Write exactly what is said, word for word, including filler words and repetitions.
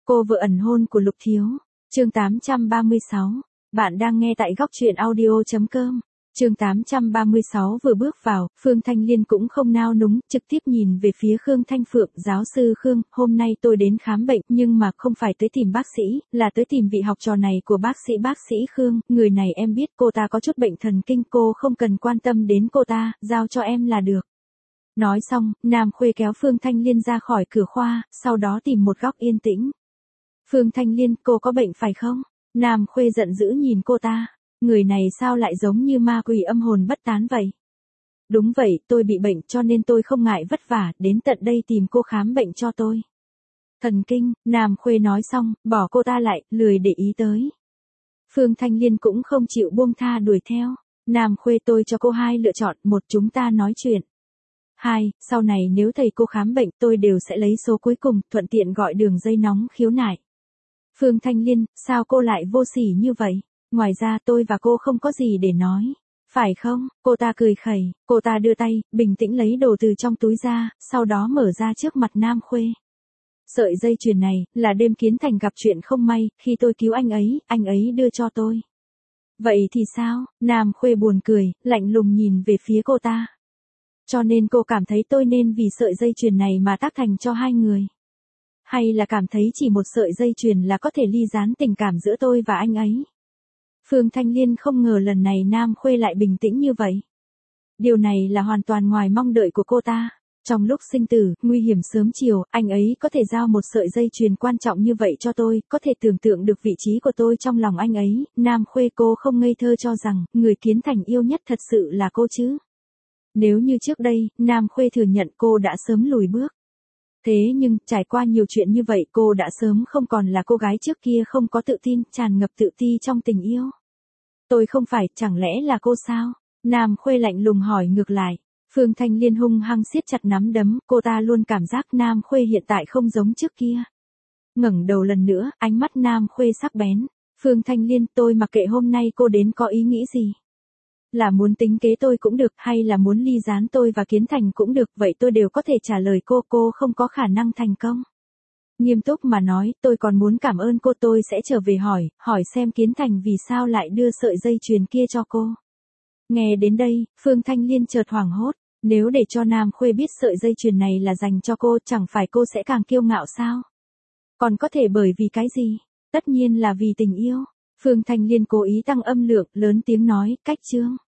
Cô vợ ẩn hôn của Lục Thiếu. Chương tám trăm ba mươi sáu. Bạn đang nghe tại góc truyện audio chấm com. Chương tám trăm ba mươi sáu vừa bước vào, Phương Thanh Liên cũng không nao núng, trực tiếp nhìn về phía Khương Thanh Phượng, giáo sư Khương, hôm nay tôi đến khám bệnh, nhưng mà không phải tới tìm bác sĩ, là tới tìm vị học trò này của bác sĩ bác sĩ Khương, người này em biết cô ta có chút bệnh thần kinh, cô không cần quan tâm đến cô ta, giao cho em là được. Nói xong, Nam Khuê kéo Phương Thanh Liên ra khỏi cửa khoa, sau đó tìm một góc yên tĩnh. Phương Thanh Liên, cô có bệnh phải không? Nam Khuê giận dữ nhìn cô ta. Người này sao lại giống như ma quỷ âm hồn bất tán vậy? Đúng vậy, tôi bị bệnh cho nên tôi không ngại vất vả, đến tận đây tìm cô khám bệnh cho tôi. Thần kinh, Nam Khuê nói xong, bỏ cô ta lại, lười để ý tới. Phương Thanh Liên cũng không chịu buông tha đuổi theo. Nam Khuê, tôi cho cô hai lựa chọn, một chúng ta nói chuyện. Hai, sau này nếu thầy cô khám bệnh tôi đều sẽ lấy số cuối cùng, thuận tiện gọi đường dây nóng khiếu nại. Phương Thanh Liên, sao cô lại vô sỉ như vậy? Ngoài ra tôi và cô không có gì để nói. Phải không? Cô ta cười khẩy, cô ta đưa tay, bình tĩnh lấy đồ từ trong túi ra, sau đó mở ra trước mặt Nam Khuê. Sợi dây chuyền này, là đêm Kiến Thành gặp chuyện không may, khi tôi cứu anh ấy, anh ấy đưa cho tôi. Vậy thì sao? Nam Khuê buồn cười, lạnh lùng nhìn về phía cô ta. Cho nên cô cảm thấy tôi nên vì sợi dây chuyền này mà tác thành cho hai người. Hay là cảm thấy chỉ một sợi dây chuyền là có thể ly gián tình cảm giữa tôi và anh ấy. Phương Thanh Liên không ngờ lần này Nam Khuê lại bình tĩnh như vậy. Điều này là hoàn toàn ngoài mong đợi của cô ta. Trong lúc sinh tử, nguy hiểm sớm chiều, anh ấy có thể giao một sợi dây chuyền quan trọng như vậy cho tôi, có thể tưởng tượng được vị trí của tôi trong lòng anh ấy. Nam Khuê, cô không ngây thơ cho rằng, người Kiến Thành yêu nhất thật sự là cô chứ. Nếu như trước đây, Nam Khuê thừa nhận cô đã sớm lùi bước. Thế nhưng, trải qua nhiều chuyện như vậy cô đã sớm không còn là cô gái trước kia không có tự tin, tràn ngập tự ti trong tình yêu. Tôi không phải, chẳng lẽ là cô sao? Nam Khuê lạnh lùng hỏi ngược lại. Phương Thanh Liên hung hăng siết chặt nắm đấm, cô ta luôn cảm giác Nam Khuê hiện tại không giống trước kia. Ngẩng đầu lần nữa, ánh mắt Nam Khuê sắc bén. Phương Thanh Liên, tôi mặc kệ hôm nay cô đến có ý nghĩ gì. Là muốn tính kế tôi cũng được, hay là muốn ly gián tôi và Kiến Thành cũng được, vậy tôi đều có thể trả lời cô, cô không có khả năng thành công. Nghiêm túc mà nói, tôi còn muốn cảm ơn cô, tôi sẽ trở về hỏi, hỏi xem Kiến Thành vì sao lại đưa sợi dây chuyền kia cho cô. Nghe đến đây, Phương Thanh Liên chợt hoảng hốt, nếu để cho Nam Khuê biết sợi dây chuyền này là dành cho cô, chẳng phải cô sẽ càng kiêu ngạo sao? Còn có thể bởi vì cái gì? Tất nhiên là vì tình yêu. Phương Thanh Liên cố ý tăng âm lượng, lớn tiếng nói, cách chương.